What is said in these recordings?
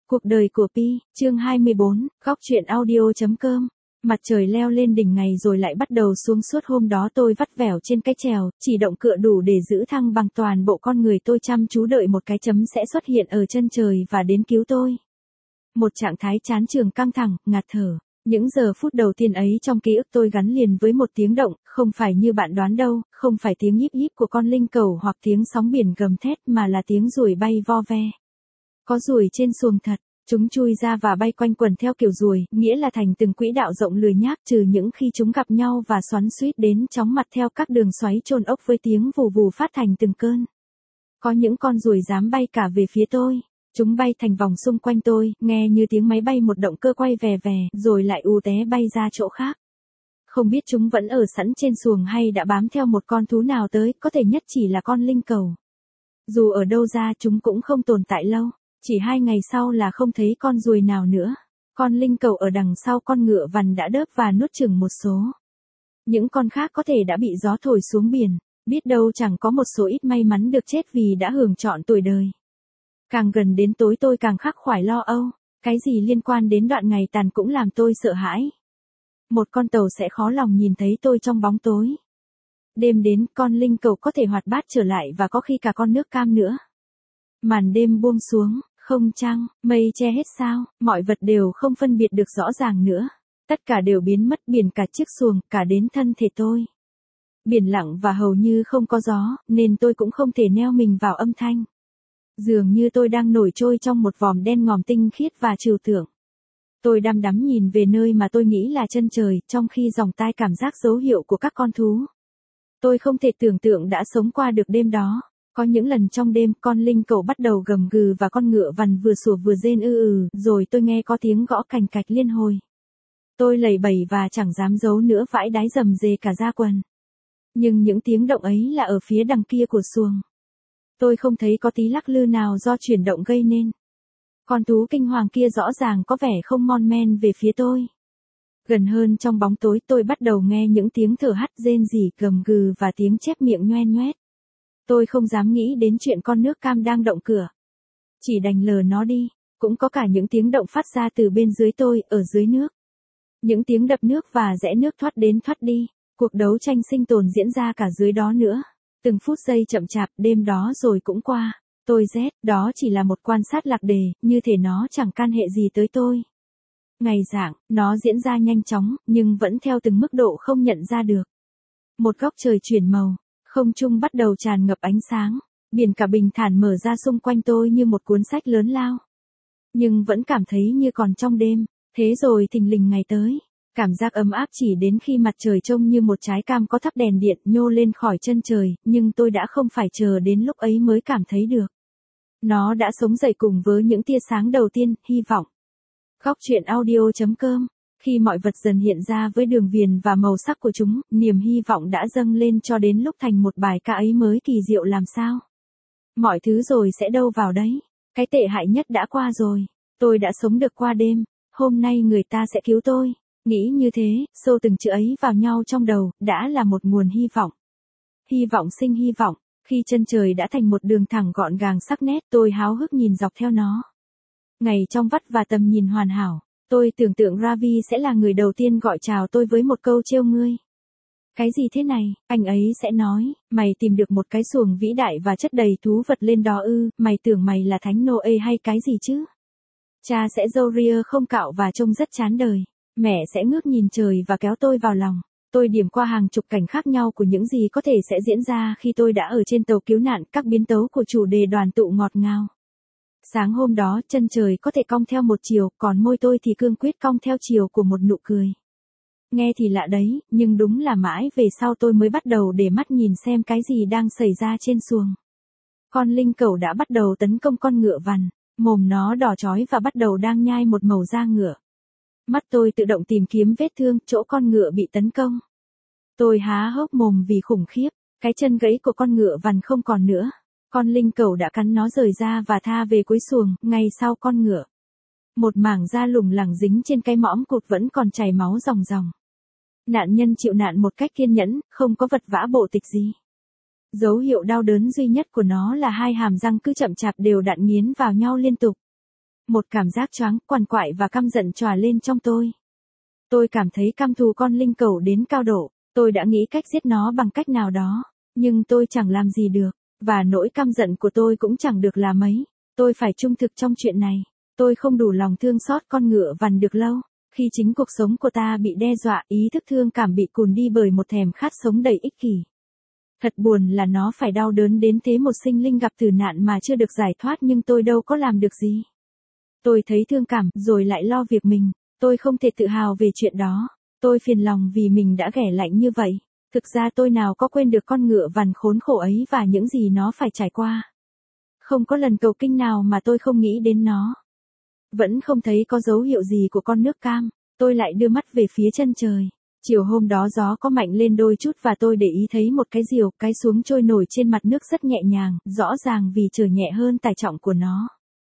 Cuộc đời của Pi, chương 24, góc truyện audio.com. Mặt trời leo lên đỉnh ngày rồi lại bắt đầu xuống. Suốt hôm đó tôi vắt vẻo trên cái chèo, chỉ động cựa đủ để giữ thăng bằng. Toàn bộ con người tôi chăm chú đợi một cái chấm sẽ xuất hiện ở chân trời và đến cứu tôi. Một trạng thái chán chường căng thẳng, ngạt thở. Những giờ phút đầu tiên ấy trong ký ức tôi gắn liền với một tiếng động, không phải như bạn đoán đâu, không phải tiếng híp híp của con linh cẩu hoặc tiếng sóng biển gầm thét mà là tiếng ruồi bay vo ve. Có ruồi trên xuồng thật, chúng chui ra và bay quanh quần theo kiểu ruồi, nghĩa là thành từng quỹ đạo rộng lười nhác, trừ những khi chúng gặp nhau và xoắn xuýt đến chóng mặt theo các đường xoáy chôn ốc với tiếng vù vù phát thành từng cơn. Có những con ruồi dám bay cả về phía tôi. Chúng bay thành vòng xung quanh tôi, nghe như tiếng máy bay một động cơ quay vè vè, rồi lại ù té bay ra chỗ khác. Không biết chúng vẫn ở sẵn trên xuồng hay đã bám theo một con thú nào tới, có thể nhất chỉ là con linh cẩu. Dù ở đâu ra chúng cũng không tồn tại lâu, chỉ 2 ngày sau là không thấy con ruồi nào nữa. Con linh cẩu ở đằng sau con ngựa vằn đã đớp và nuốt chửng một số. Những con khác có thể đã bị gió thổi xuống biển, biết đâu chẳng có một số ít may mắn được chết vì đã hưởng trọn tuổi đời. Càng gần đến tối tôi càng khắc khoải lo âu, cái gì liên quan đến đoạn ngày tàn cũng làm tôi sợ hãi. Một con tàu sẽ khó lòng nhìn thấy tôi trong bóng tối. Đêm đến, con linh cẩu có thể hoạt bát trở lại và có khi cả con nước cam nữa. Màn đêm buông xuống, không trăng, mây che hết sao, mọi vật đều không phân biệt được rõ ràng nữa. Tất cả đều biến mất, biển cả chiếc xuồng, cả đến thân thể tôi. Biển lặng và hầu như không có gió, nên tôi cũng không thể neo mình vào âm thanh. Dường như tôi đang nổi trôi trong một vòm đen ngòm tinh khiết và trừu tượng. Tôi đăm đắm nhìn về nơi mà tôi nghĩ là chân trời, trong khi dòng tai cảm giác dấu hiệu của các con thú. Tôi không thể tưởng tượng đã sống qua được đêm đó. Có những lần trong đêm, con linh cẩu bắt đầu gầm gừ và con ngựa vằn vừa sủa vừa rên rồi tôi nghe có tiếng gõ cành cạch liên hồi. Tôi lầy bẩy và chẳng dám giấu nữa, vãi đái rầm rề cả da quần. Nhưng những tiếng động ấy là ở phía đằng kia của xuồng. Tôi không thấy có tí lắc lư nào do chuyển động gây nên. Con thú kinh hoàng kia rõ ràng có vẻ không mon men về phía tôi. Gần hơn trong bóng tối tôi bắt đầu nghe những tiếng thở hắt rên rỉ gầm gừ và tiếng chép miệng nhoen nhoét. Tôi không dám nghĩ đến chuyện con nước cam đang động cửa. Chỉ đành lờ nó đi, cũng có cả những tiếng động phát ra từ bên dưới tôi, ở dưới nước. Những tiếng đập nước và rẽ nước thoát đến thoát đi, cuộc đấu tranh sinh tồn diễn ra cả dưới đó nữa. Từng phút giây chậm chạp, đêm đó rồi cũng qua. Tôi rét, đó chỉ là một quan sát lạc đề, như thể nó chẳng can hệ gì tới tôi. Ngày rạng, nó diễn ra nhanh chóng, nhưng vẫn theo từng mức độ không nhận ra được. Một góc trời chuyển màu, không trung bắt đầu tràn ngập ánh sáng, biển cả bình thản mở ra xung quanh tôi như một cuốn sách lớn lao. Nhưng vẫn cảm thấy như còn trong đêm, thế rồi thình lình ngày tới. Cảm giác ấm áp chỉ đến khi mặt trời trông như một trái cam có thắp đèn điện nhô lên khỏi chân trời, nhưng tôi đã không phải chờ đến lúc ấy mới cảm thấy được. Nó đã sống dậy cùng với những tia sáng đầu tiên, hy vọng. Góc truyện audio.com. Khi mọi vật dần hiện ra với đường viền và màu sắc của chúng, niềm hy vọng đã dâng lên cho đến lúc thành một bài ca ấy mới kỳ diệu làm sao. Mọi thứ rồi sẽ đâu vào đấy. Cái tệ hại nhất đã qua rồi. Tôi đã sống được qua đêm. Hôm nay người ta sẽ cứu tôi. Nghĩ như thế, xô từng chữ ấy vào nhau trong đầu, đã là một nguồn hy vọng. Hy vọng sinh hy vọng. Khi chân trời đã thành một đường thẳng gọn gàng sắc nét, tôi háo hức nhìn dọc theo nó. Ngày trong vắt và tầm nhìn hoàn hảo. Tôi tưởng tượng Ravi sẽ là người đầu tiên gọi chào tôi với một câu trêu ngươi. Cái gì thế này, anh ấy sẽ nói, mày tìm được một cái xuồng vĩ đại và chất đầy thú vật lên đó ư, mày tưởng mày là thánh Noe hay cái gì chứ? Cha sẽ râu ria không cạo và trông rất chán đời. Mẹ sẽ ngước nhìn trời và kéo tôi vào lòng. Tôi điểm qua hàng chục cảnh khác nhau của những gì có thể sẽ diễn ra khi tôi đã ở trên tàu cứu nạn, các biến tấu của chủ đề đoàn tụ ngọt ngào. Sáng hôm đó, chân trời có thể cong theo một chiều, còn môi tôi thì cương quyết cong theo chiều của một nụ cười. Nghe thì lạ đấy, nhưng đúng là mãi về sau tôi mới bắt đầu để mắt nhìn xem cái gì đang xảy ra trên xuồng. Con linh cẩu đã bắt đầu tấn công con ngựa vằn, mồm nó đỏ chói và bắt đầu đang nhai một mẩu da ngựa. Mắt tôi tự động tìm kiếm vết thương chỗ con ngựa bị tấn công. Tôi há hốc mồm vì khủng khiếp, cái chân gãy của con ngựa vằn không còn nữa. Con linh cẩu đã cắn nó rời ra và tha về cuối xuồng, ngay sau con ngựa. Một mảng da lủng lẳng dính trên cái mõm cụt vẫn còn chảy máu ròng ròng. Nạn nhân chịu nạn một cách kiên nhẫn, không có vật vã bộ tịch gì. Dấu hiệu đau đớn duy nhất của nó là 2 hàm răng cứ chậm chạp đều đặn nghiến vào nhau liên tục. Một cảm giác choáng, quằn quại và căm giận trào lên trong tôi. Tôi cảm thấy căm thù con linh cẩu đến cao độ, tôi đã nghĩ cách giết nó bằng cách nào đó, nhưng tôi chẳng làm gì được, và nỗi căm giận của tôi cũng chẳng được là mấy. Tôi phải trung thực trong chuyện này, tôi không đủ lòng thương xót con ngựa vằn được lâu, khi chính cuộc sống của ta bị đe dọa, ý thức thương cảm bị cùn đi bởi một thèm khát sống đầy ích kỷ. Thật buồn là nó phải đau đớn đến thế, một sinh linh gặp tử nạn mà chưa được giải thoát, nhưng tôi đâu có làm được gì. Tôi thấy thương cảm, rồi lại lo việc mình, tôi không thể tự hào về chuyện đó, tôi phiền lòng vì mình đã ghẻ lạnh như vậy. Thực ra tôi nào có quên được con ngựa vằn khốn khổ ấy và những gì nó phải trải qua. Không có lần cầu kinh nào mà tôi không nghĩ đến nó. Vẫn không thấy có dấu hiệu gì của con nước cam, tôi lại đưa mắt về phía chân trời. Chiều hôm đó gió có mạnh lên đôi chút và tôi để ý thấy một cái diều, cái xuống trôi nổi trên mặt nước rất nhẹ nhàng, rõ ràng vì chở nhẹ hơn tải trọng của nó.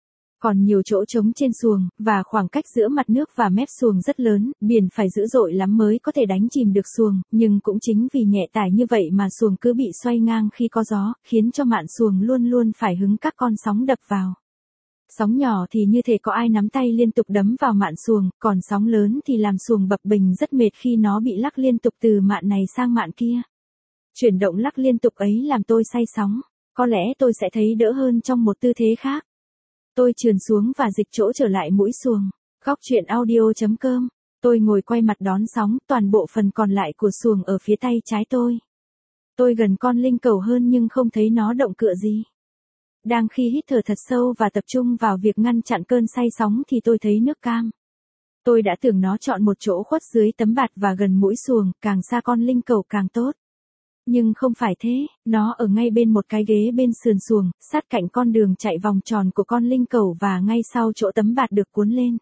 Còn nhiều chỗ trống trên xuồng, và khoảng cách giữa mặt nước và mép xuồng rất lớn, biển phải dữ dội lắm mới có thể đánh chìm được xuồng, nhưng cũng chính vì nhẹ tải như vậy mà xuồng cứ bị xoay ngang khi có gió, khiến cho mạn xuồng luôn luôn phải hứng các con sóng đập vào. Sóng nhỏ thì như thể có ai nắm tay liên tục đấm vào mạn xuồng, còn sóng lớn thì làm xuồng bập bềnh rất mệt khi nó bị lắc liên tục từ mạn này sang mạn kia. Chuyển động lắc liên tục ấy làm tôi say sóng, có lẽ tôi sẽ thấy đỡ hơn trong một tư thế khác. Tôi trườn xuống và dịch chỗ trở lại mũi xuồng. Góc truyện audio.com. Tôi ngồi quay mặt đón sóng, toàn bộ phần còn lại của xuồng ở phía tay trái tôi. Tôi gần con linh cẩu hơn nhưng không thấy nó động cựa gì. Đang khi hít thở thật sâu và tập trung vào việc ngăn chặn cơn say sóng thì tôi thấy nước cam. Tôi đã tưởng nó chọn một chỗ khuất dưới tấm bạt và gần mũi xuồng, càng xa con linh cẩu càng tốt. Nhưng không phải thế, nó ở ngay bên một cái ghế bên sườn xuồng, sát cạnh con đường chạy vòng tròn của con linh cẩu và ngay sau chỗ tấm bạt được cuốn lên.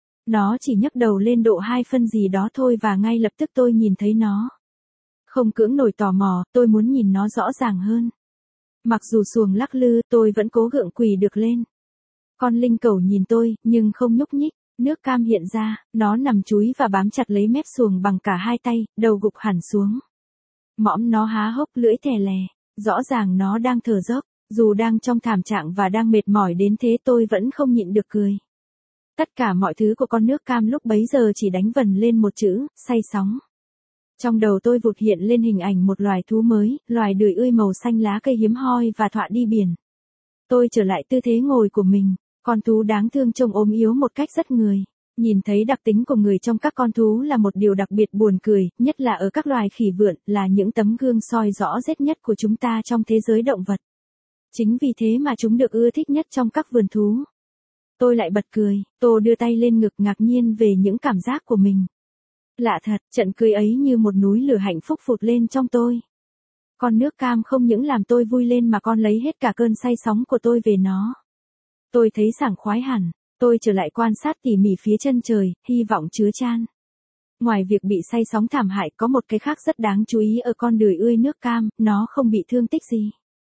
Nó chỉ nhấc đầu lên độ 2 phân gì đó thôi và ngay lập tức tôi nhìn thấy nó. Không cưỡng nổi tò mò, tôi muốn nhìn nó rõ ràng hơn. Mặc dù xuồng lắc lư, tôi vẫn cố gượng quỳ được lên. Con linh cẩu nhìn tôi, nhưng không nhúc nhích, nước cam hiện ra, nó nằm chúi và bám chặt lấy mép xuồng bằng cả hai tay, đầu gục hẳn xuống. Mõm nó há hốc lưỡi thè lè, rõ ràng nó đang thở dốc, dù đang trong thảm trạng và đang mệt mỏi đến thế tôi vẫn không nhịn được cười. Tất cả mọi thứ của con nước cam lúc bấy giờ chỉ đánh vần lên một chữ, say sóng. Trong đầu tôi vụt hiện lên hình ảnh một loài thú mới, loài đười ươi màu xanh lá cây hiếm hoi và thọa đi biển. Tôi trở lại tư thế ngồi của mình, con thú đáng thương trông ốm yếu một cách rất người. Nhìn thấy đặc tính của người trong các con thú là một điều đặc biệt buồn cười, nhất là ở các loài khỉ vượn, là những tấm gương soi rõ rệt nhất của chúng ta trong thế giới động vật. Chính vì thế mà chúng được ưa thích nhất trong các vườn thú. Tôi lại bật cười, tôi đưa tay lên ngực ngạc nhiên về những cảm giác của mình. Lạ thật, trận cười ấy như một núi lửa hạnh phúc phụt lên trong tôi. Con nước cam không những làm tôi vui lên mà còn lấy hết cả cơn say sóng của tôi về nó. Tôi thấy sảng khoái hẳn. Tôi trở lại quan sát tỉ mỉ phía chân trời, hy vọng chứa chan. Ngoài việc bị say sóng thảm hại, có một cái khác rất đáng chú ý ở con đười ươi nước cam, nó không bị thương tích gì.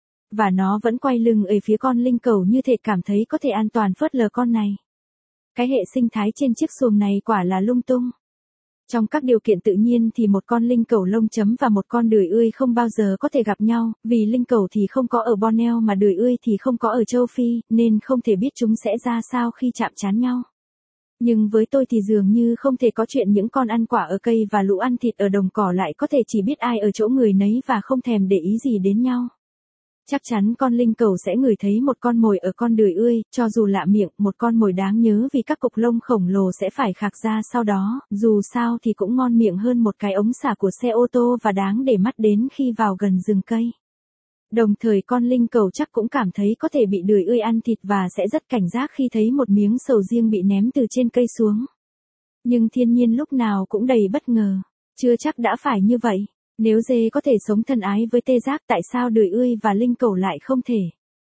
Và nó vẫn quay lưng ở phía con linh cẩu như thể cảm thấy có thể an toàn phớt lờ con này. Cái hệ sinh thái trên chiếc xuồng này quả là lung tung. Trong các điều kiện tự nhiên thì một con linh cẩu lông chấm và một con đười ươi không bao giờ có thể gặp nhau, vì linh cẩu thì không có ở Borneo mà đười ươi thì không có ở châu Phi, nên không thể biết chúng sẽ ra sao khi chạm trán nhau. Nhưng với tôi thì dường như không thể có chuyện những con ăn quả ở cây và lũ ăn thịt ở đồng cỏ lại có thể chỉ biết ai ở chỗ người nấy và không thèm để ý gì đến nhau. Chắc chắn con linh cẩu sẽ ngửi thấy một con mồi ở con đười ươi, cho dù lạ miệng, một con mồi đáng nhớ vì các cục lông khổng lồ sẽ phải khạc ra sau đó, dù sao thì cũng ngon miệng hơn một cái ống xả của xe ô tô và đáng để mắt đến khi vào gần rừng cây. Đồng thời con linh cẩu chắc cũng cảm thấy có thể bị đười ươi ăn thịt và sẽ rất cảnh giác khi thấy một miếng sầu riêng bị ném từ trên cây xuống. Nhưng thiên nhiên lúc nào cũng đầy bất ngờ, chưa chắc đã phải như vậy. Nếu dê có thể sống thân ái với tê giác, tại sao đười ươi và linh cẩu lại không thể?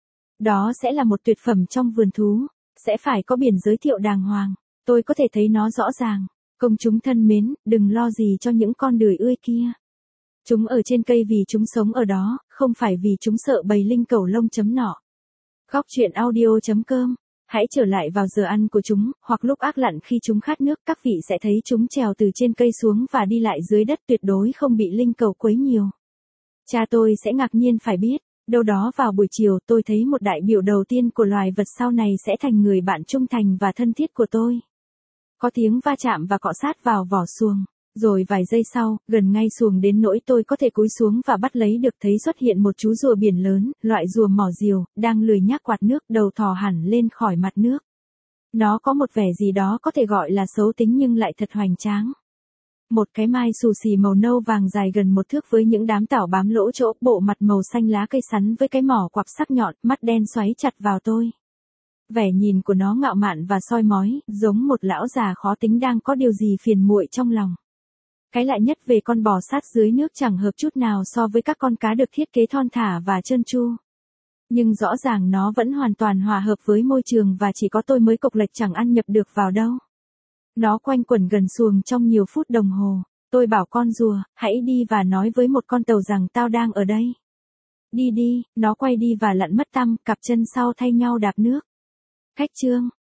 Đó sẽ là một tuyệt phẩm trong vườn thú, sẽ phải có biển giới thiệu đàng hoàng. Tôi có thể thấy nó rõ ràng. Công chúng thân mến, đừng lo gì cho những con đười ươi kia. Chúng ở trên cây vì chúng sống ở đó, không phải vì chúng sợ bầy linh cẩu lông chấm nọ. Góc truyện audio.com. Hãy trở lại vào giờ ăn của chúng, hoặc lúc ác lặn khi chúng khát nước, các vị sẽ thấy chúng trèo từ trên cây xuống và đi lại dưới đất, tuyệt đối không bị linh cẩu quấy nhiều. Cha tôi sẽ ngạc nhiên phải biết, Đâu đó vào buổi chiều tôi thấy một đại biểu đầu tiên của loài vật sau này sẽ thành người bạn trung thành và thân thiết của tôi. Có tiếng va chạm và cọ sát vào vỏ xuồng. Rồi vài giây sau, gần ngay xuồng đến nỗi tôi có thể cúi xuống và bắt lấy được, thấy xuất hiện một chú rùa biển lớn, loại rùa mỏ diều, đang lười nhác quạt nước, đầu thò hẳn lên khỏi mặt nước. Nó có một vẻ gì đó có thể gọi là xấu tính nhưng lại thật hoành tráng. Một cái mai xù xì màu nâu vàng dài gần 1 thước với những đám tảo bám lỗ chỗ, bộ mặt màu xanh lá cây sắn với cái mỏ quặp sắc nhọn, mắt đen xoáy chặt vào tôi. Vẻ nhìn của nó ngạo mạn và soi mói, giống một lão già khó tính đang có điều gì phiền muội trong lòng. Cái lạ nhất về con bò sát dưới nước chẳng hợp chút nào so với các con cá được thiết kế thon thả và trơn tru. Nhưng rõ ràng nó vẫn hoàn toàn hòa hợp với môi trường và chỉ có tôi mới cộc lệch chẳng ăn nhập được vào đâu. Nó quanh quẩn gần xuồng trong nhiều phút đồng hồ. Tôi bảo con rùa, hãy đi và nói với một con tàu rằng tao đang ở đây. Đi đi, nó quay đi và lặn mất tăm, cặp chân sau thay nhau đạp nước. Khách chương.